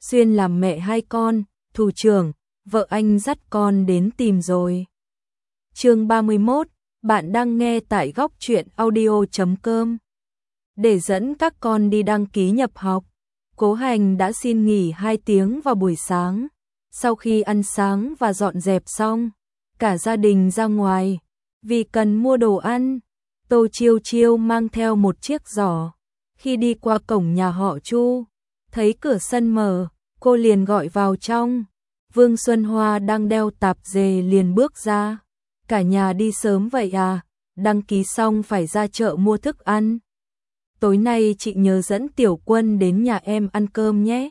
Xuyên làm mẹ hai con, thủ trưởng, vợ anh dắt con đến tìm rồi. Chương 31, bạn đang nghe tại góc truyện audio.com. Để dẫn các con đi đăng ký nhập học, Cố Hành đã xin nghỉ 2 tiếng vào buổi sáng. Sau khi ăn sáng và dọn dẹp xong, cả gia đình ra ngoài, vì cần mua đồ ăn. Tô Chiêu Chiêu mang theo một chiếc giỏ. Khi đi qua cổng nhà họ Chu, thấy cửa sân mở, cô liền gọi vào trong. Vương Xuân Hoa đang đeo tạp dề liền bước ra. Cả nhà đi sớm vậy à, đăng ký xong phải ra chợ mua thức ăn. Tối nay chị nhớ dẫn Tiểu Quân đến nhà em ăn cơm nhé.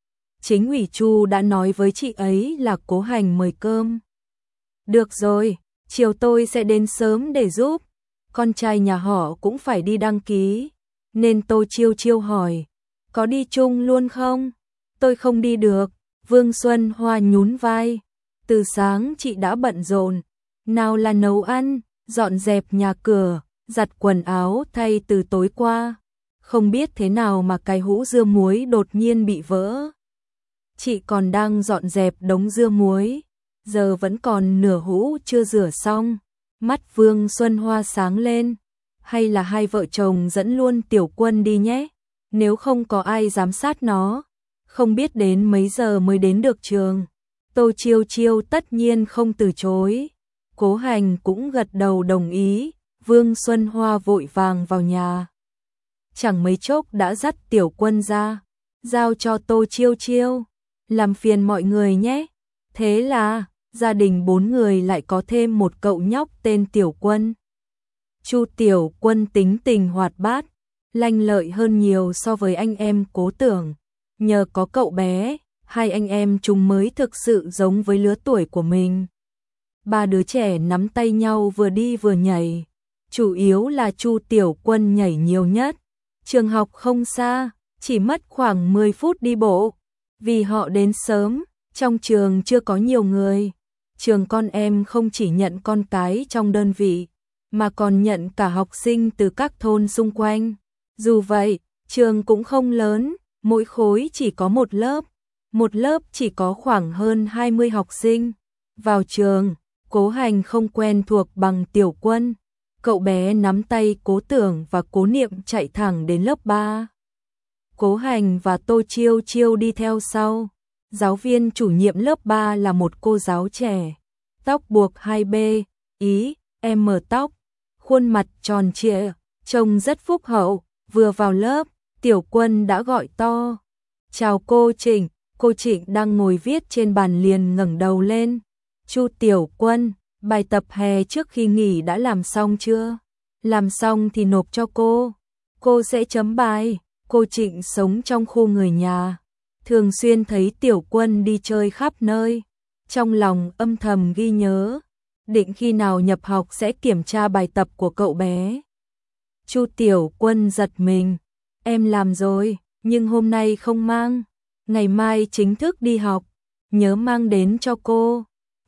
Chính ủy Chu đã nói với chị ấy là Cố Hành mời cơm. Được rồi, chiều tôi sẽ đến sớm để giúp. Con trai nhà họ cũng phải đi đăng ký, nên Tô Chiêu Chiêu hỏi, có đi chung luôn không? Tôi không đi được, Vương Xuân Hoa nhún vai. Từ sáng chị đã bận rộn, nào là nấu ăn, dọn dẹp nhà cửa, giặt quần áo thay từ tối qua. Không biết thế nào mà cái hũ dưa muối đột nhiên bị vỡ. Chị còn đang dọn dẹp đống dưa muối, giờ vẫn còn nửa hũ chưa rửa xong. Mắt Vương Xuân Hoa sáng lên. Hay là hai vợ chồng dẫn luôn Tiểu Quân đi nhé, nếu không có ai giám sát nó, không biết đến mấy giờ mới đến được trường. Tô Chiêu Chiêu tất nhiên không từ chối. Cố Hành cũng gật đầu đồng ý. Vương Xuân Hoa vội vàng vào nhà, chẳng mấy chốc đã dắt Tiểu Quân ra, giao cho Tô Chiêu Chiêu. Làm phiền mọi người nhé. Thế là gia đình 4 người lại có thêm một cậu nhóc tên Tiểu Quân. Chu Tiểu Quân tính tình hoạt bát, lanh lợi hơn nhiều so với anh em Cố Tưởng. Nhờ có cậu bé, hai anh em chúng mới thực sự giống với lứa tuổi của mình. 3 đứa trẻ nắm tay nhau vừa đi vừa nhảy. Chủ yếu là Chu Tiểu Quân nhảy nhiều nhất. Trường học không xa, chỉ mất khoảng 10 phút đi bộ. Vì họ đến sớm, trong trường chưa có nhiều người. Trường con em không chỉ nhận con cái trong đơn vị, mà còn nhận cả học sinh từ các thôn xung quanh. Dù vậy, trường cũng không lớn, mỗi khối chỉ có một lớp chỉ có khoảng hơn 20 học sinh. Vào trường, Cố Hành không quen thuộc bằng Tiểu Quân. Cậu bé nắm tay Cố Tưởng và Cố Niệm chạy thẳng đến lớp 3. Cố Hành và Tô Chiêu Chiêu đi theo sau. Giáo viên chủ nhiệm lớp 3 là một cô giáo trẻ, tóc buộc 2B, ý, em tóc, khuôn mặt tròn trịa, trông rất phúc hậu. Vừa vào lớp, Tiểu Quân đã gọi to, chào cô Trịnh. Cô Trịnh đang ngồi viết trên bàn liền ngẩng đầu lên. Chu Tiểu Quân, bài tập hè trước khi nghỉ đã làm xong chưa? Làm xong thì nộp cho cô sẽ chấm bài. Cô Trịnh sống trong khu người nhà, thường xuyên thấy Tiểu Quân đi chơi khắp nơi, trong lòng âm thầm ghi nhớ, định khi nào nhập học sẽ kiểm tra bài tập của cậu bé. Chu Tiểu Quân giật mình, em làm rồi, nhưng hôm nay không mang, ngày mai chính thức đi học, nhớ mang đến cho cô.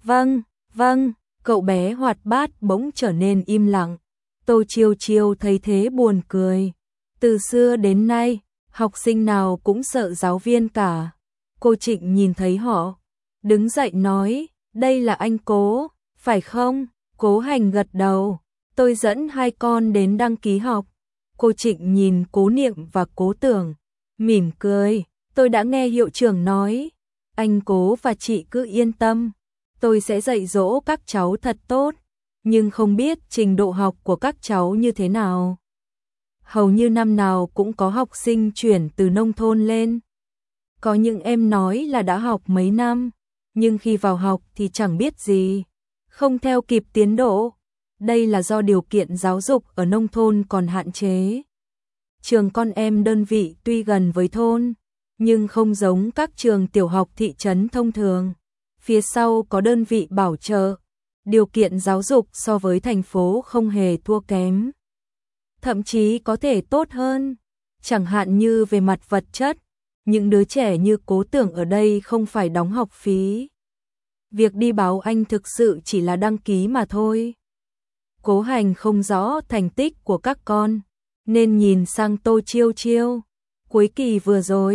Vâng, cậu bé hoạt bát bỗng trở nên im lặng. Tô Chiêu Chiêu thấy thế buồn cười. Từ xưa đến nay, học sinh nào cũng sợ giáo viên cả. Cô Trịnh nhìn thấy họ, đứng dậy nói, đây là anh Cố, phải không? Cố Hành gật đầu, tôi dẫn hai con đến đăng ký học. Cô Trịnh nhìn Cố Niệm và Cố Tưởng, mỉm cười, tôi đã nghe hiệu trưởng nói, anh Cố và chị cứ yên tâm, tôi sẽ dạy dỗ các cháu thật tốt, nhưng không biết trình độ học của các cháu như thế nào. Hầu như năm nào cũng có học sinh chuyển từ nông thôn lên. Có những em nói là đã học mấy năm, nhưng khi vào học thì chẳng biết gì, không theo kịp tiến độ. Đây là do điều kiện giáo dục ở nông thôn còn hạn chế. Trường con em đơn vị tuy gần với thôn, nhưng không giống các trường tiểu học thị trấn thông thường. Phía sau có đơn vị bảo trợ, điều kiện giáo dục so với thành phố không hề thua kém. Thậm chí có thể tốt hơn, chẳng hạn như về mặt vật chất, những đứa trẻ như Cố Tưởng ở đây không phải đóng học phí. Việc đi báo anh thực sự chỉ là đăng ký mà thôi. Cố Hành không rõ thành tích của các con, nên nhìn sang Tô Chiêu Chiêu. Cuối kỳ vừa rồi,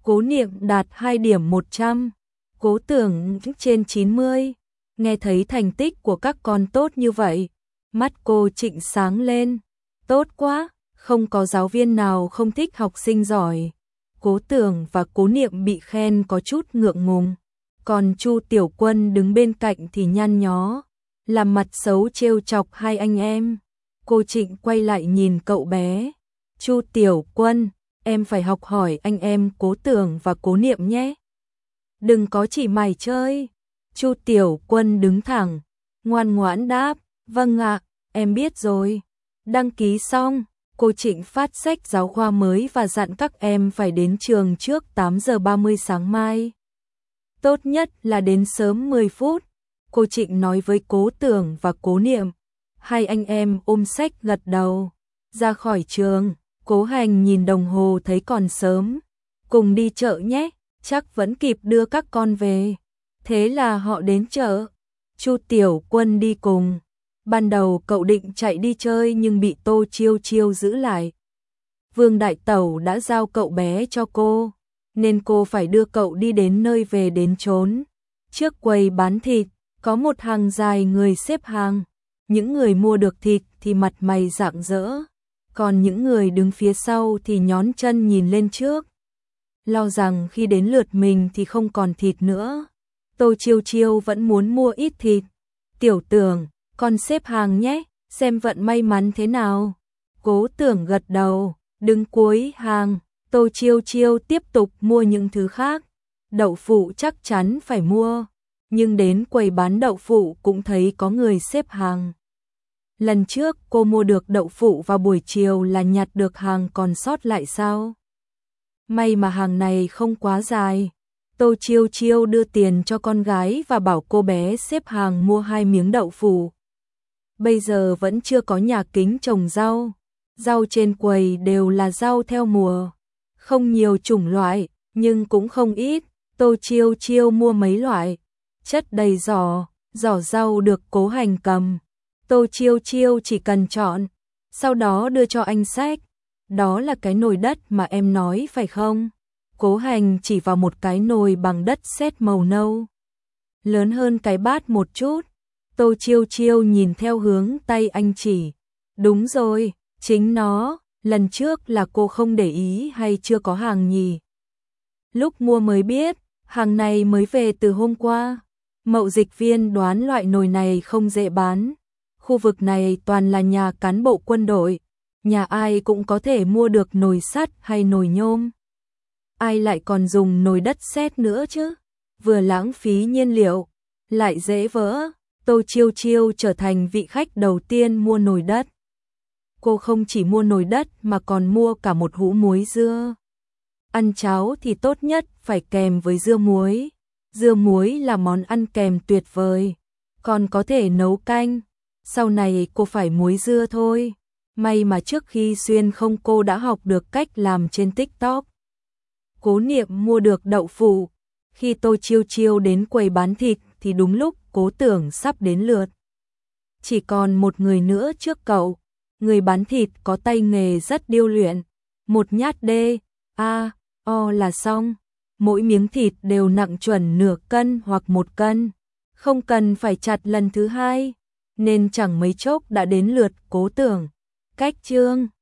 Cố Niệm đạt 2 điểm 100, Cố Tưởng trên 90. Nghe thấy thành tích của các con tốt như vậy, mắt cô Trịnh sáng lên. Tốt quá, không có giáo viên nào không thích học sinh giỏi. Cố Tưởng và Cố Niệm bị khen có chút ngượng ngùng, còn Chu Tiểu Quân đứng bên cạnh thì nhăn nhó, làm mặt xấu trêu chọc hai anh em. Cô Trịnh quay lại nhìn cậu bé. Chu Tiểu Quân, em phải học hỏi anh em Cố Tưởng và Cố Niệm nhé. Đừng có chỉ mày chơi. Chu Tiểu Quân đứng thẳng, ngoan ngoãn đáp, vâng ạ, em biết rồi. Đăng ký xong, cô Trịnh phát sách giáo khoa mới và dặn các em phải đến trường trước 8 giờ 30 sáng mai. Tốt nhất là đến sớm 10 phút, cô Trịnh nói với Cố Tưởng và Cố Niệm. Hai anh em ôm sách gật đầu. Ra khỏi trường, Cố Hành nhìn đồng hồ thấy còn sớm. Cùng đi chợ nhé, chắc vẫn kịp đưa các con về. Thế là họ đến chợ. Chu Tiểu Quân đi cùng. Ban đầu cậu định chạy đi chơi nhưng bị Tô Chiêu Chiêu giữ lại. Vương Đại Tẩu đã giao cậu bé cho cô, nên cô phải đưa cậu đi đến nơi về đến chốn. Trước quầy bán thịt, có một hàng dài người xếp hàng. Những người mua được thịt thì mặt mày rạng rỡ, còn những người đứng phía sau thì nhón chân nhìn lên trước, lo rằng khi đến lượt mình thì không còn thịt nữa. Tô Chiêu Chiêu vẫn muốn mua ít thịt. Tiểu Tưởng, con xếp hàng nhé, xem vận may mắn thế nào. Cố Tưởng gật đầu, đứng cuối hàng. Tô Chiêu Chiêu tiếp tục mua những thứ khác. Đậu phụ chắc chắn phải mua, nhưng đến quầy bán đậu phụ cũng thấy có người xếp hàng. Lần trước cô mua được đậu phụ vào buổi chiều là nhặt được hàng còn sót lại sao? May mà hàng này không quá dài. Tô Chiêu Chiêu đưa tiền cho con gái và bảo cô bé xếp hàng mua 2 miếng đậu phụ. Bây giờ vẫn chưa có nhà kính trồng rau. Rau trên quầy đều là rau theo mùa. Không nhiều chủng loại, nhưng cũng không ít. Tô Chiêu Chiêu mua mấy loại. Chất đầy giỏ rau được Cố Hành cầm. Tô Chiêu Chiêu chỉ cần chọn, sau đó đưa cho anh sách. Đó là cái nồi đất mà em nói phải không? Cố Hành chỉ vào một cái nồi bằng đất sét màu nâu, lớn hơn cái bát một chút. Tô Chiêu Chiêu nhìn theo hướng tay anh chỉ. Đúng rồi, chính nó, lần trước là cô không để ý hay chưa có hàng nhỉ? Lúc mua mới biết, hàng này mới về từ hôm qua. Mậu dịch viên đoán loại nồi này không dễ bán. Khu vực này toàn là nhà cán bộ quân đội, nhà ai cũng có thể mua được nồi sắt hay nồi nhôm. Ai lại còn dùng nồi đất sét nữa chứ? Vừa lãng phí nhiên liệu, lại dễ vỡ. Tô Chiêu Chiêu trở thành vị khách đầu tiên mua nồi đất. Cô không chỉ mua nồi đất mà còn mua cả một hũ muối dưa. Ăn cháo thì tốt nhất phải kèm với dưa muối. Dưa muối là món ăn kèm tuyệt vời, còn có thể nấu canh. Sau này cô phải muối dưa thôi. May mà trước khi xuyên không cô đã học được cách làm trên TikTok. Cố Niệm mua được đậu phụ. Khi Tô Chiêu Chiêu đến quầy bán thịt thì đúng lúc Cố Tưởng sắp đến lượt. Chỉ còn một người nữa trước cậu. Người bán thịt có tay nghề rất điêu luyện. Một nhát o là xong. Mỗi miếng thịt đều nặng chuẩn nửa cân hoặc 1 cân. Không cần phải chặt lần thứ hai, nên chẳng mấy chốc đã đến lượt Cố Tưởng. Cách chương